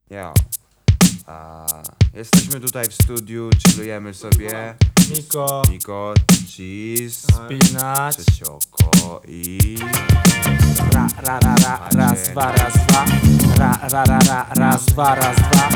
Jo. Jesteśmy tutaj w studiu, chillujemy sobie. Miko, cheese, spinacz, przecioko i... raz, dwa, raz, dwa. Raz, dwa, raz, dwa.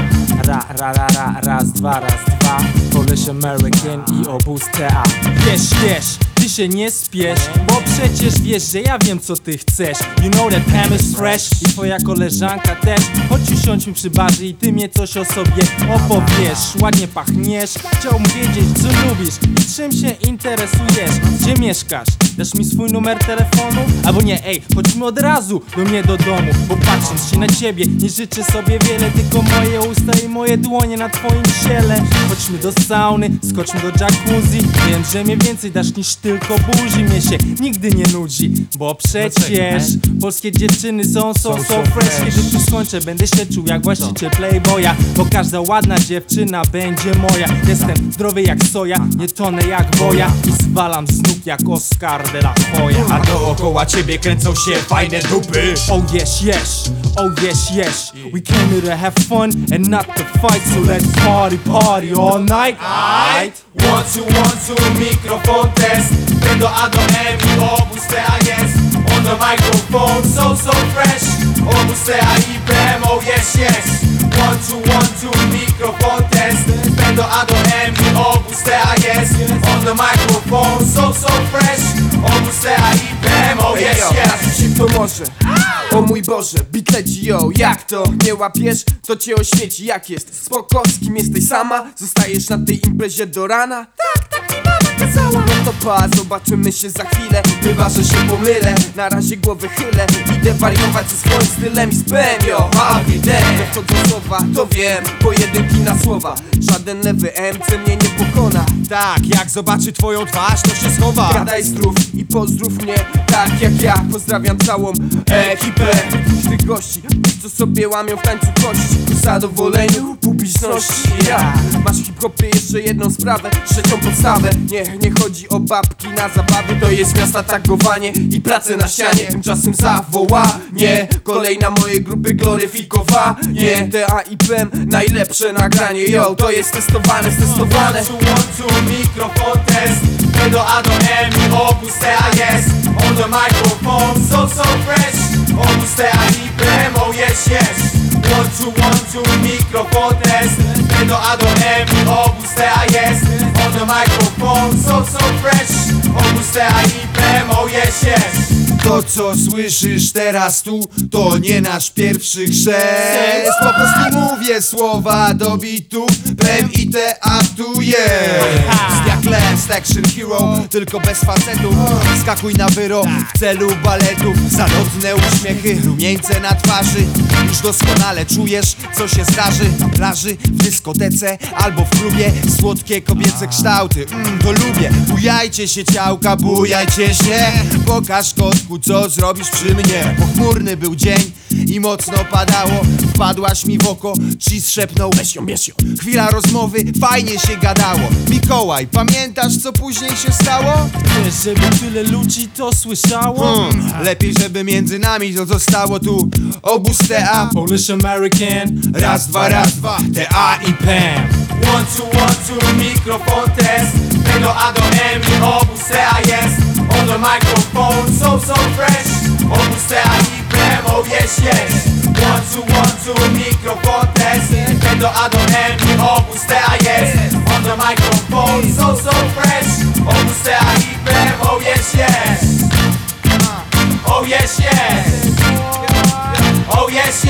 Raz, dwa, raz, dwa. Polish American i obóz TA. Wiesz, ty się nie spiesz, bo przecież wiesz, że ja wiem co ty chcesz. You know that Pam is fresh i twoja koleżanka też. Chodź usiądźmy przy barze i ty mnie coś o sobie opowiesz. Ładnie pachniesz, chciałbym wiedzieć co lubisz i czym się interesujesz. Gdzie mieszkasz? Dasz mi swój numer telefonu? Albo nie, chodźmy od razu do mnie do domu. Bo patrząc się na ciebie nie życzę sobie wiele, tylko moje usta i moje dłonie na twoim ciele. Chodźmy do sauny, skoczmy do jacuzzi. Wiem, że mnie więcej dasz niż tylko buzi. Mnie się nigdy nie nudzi, bo przecież polskie dziewczyny są so fresh. Kiedy tu skończę, będę się czuł jak właściciel Playboya, bo każda ładna dziewczyna będzie moja. Jestem zdrowy jak soja, nie tonę jak boja i zwalam z nóg jak Oscar de la Hoya. A dookoła ciebie kręcą się fajne dupy. Oh yes, oh yes. We came here to have fun and not to fight, so let's party all night. Aight, 1, 2, mikrofon test. Do A do M i obóz TA jest. On the microphone, so fresh. Obóz TA i BM, oh yes. 1, 2, mikrofon test. Do A do M i obóz TA jest. On the microphone, so fresh. Obóz TA i BM, oh yes. Się to może, o mój Boże, beat leci, yo, jak to? Nie łapiesz? To cię oświeci, jak jest? Spoko, z kim jesteś sama? Zostajesz na tej imprezie do rana? Tak mi mama kazała. No to pa, zobaczymy się za chwilę. Bywa, że się pomylę, na razie głowę chylę. Idę wariować ze swoim stylem i spam, yo, every day. Dochodzą słowa, to wiem, pojedynki na słowa. Żaden lewy MC mnie nie pokona. Tak, jak zobaczy twoją twarz, to się schowa. Gadaj zdrów i pozdrów mnie, tak jak ja. Pozdrawiam całą ekipę tych gości, co sobie łamią w tańcu kości ku zadowoleniu publiczności. Ja, masz w hip-hopie jeszcze jedną sprawę, trzecią podstawę. Nie chodzi o babki na zabawy, to jest miasta tagowanie i pracę na ścianie. Tymczasem zawołanie, kolejna mojej grupy gloryfikowanie. TA i PEM, najlepsze nagranie, yo, to jest testowane. 1, 2, mikrofon test. Do A do M i obóz TA jest. On the microphone, so fresh. Obóz TA i BM, oh yes. 1, 2, mikrofon test. Do A do M i obóz TA jest. On the microphone, so fresh. Obóz TA i BM, oh yes. To co słyszysz teraz tu, to nie nasz pierwszy chrzest. Po prostu mówię słowa do bitu, BM i TA tu jest. Jak Last Action Hero, tylko bez facetów. Skakuj na wyro w celu baletów. Zalotne uśmiechy, rumieńce na twarzy. Już doskonale czujesz, co się zdarzy na plaży, w dyskotece albo w klubie. Słodkie kobiece kształty, to lubię. Bujajcie się ciałka, bujajcie się. Pokaż kotku, co zrobisz przy mnie. Pochmurny był dzień i mocno padało. Wpadłaś mi w oko, cheese szepnął, bierz ją. Chwila rozmowy, fajnie się gadało. Mikołaj, pamiętasz co później się stało? Chcesz, żeby tyle ludzi to słyszało? Lepiej, żeby między nami to zostało tu. Obóz TA, Polish American, raz, dwa, TA i PEM. 1, 2, mikrofon test. Do A do M i obóz TA jest. On the microphone, so fresh. Obóz TA i BM, oh yes. 1, 2, mikrofon test. Do A do M i obóz TA jest. On the microphone, so fresh. Obóz TA i BM, oh yes. Oh yes. Oh yes.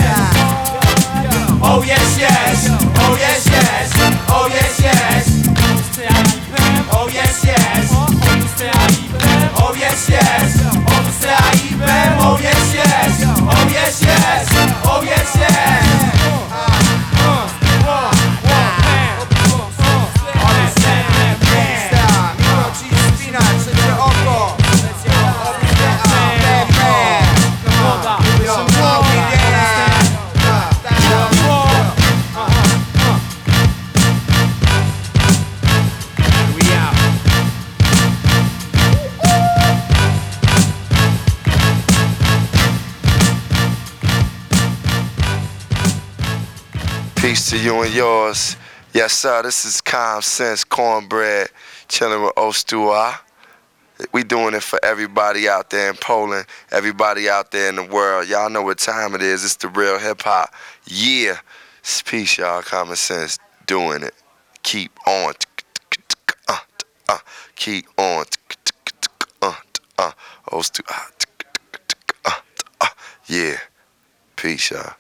Oh yes. Oh yes. Oh yes. Oh yes, oh yes, obóz TA i BM, oh yes, oh yes, oh yes, Peace to you and yours. Yes, sir, this is Common Sense Cornbread, chilling with Ostua. We doing it for everybody out there in Poland, everybody out there in the world. Y'all know what time it is. It's the real hip-hop. Yeah. Peace, y'all. Common Sense doing it. Keep on. Keep on. Ostua. Yeah. Peace, y'all.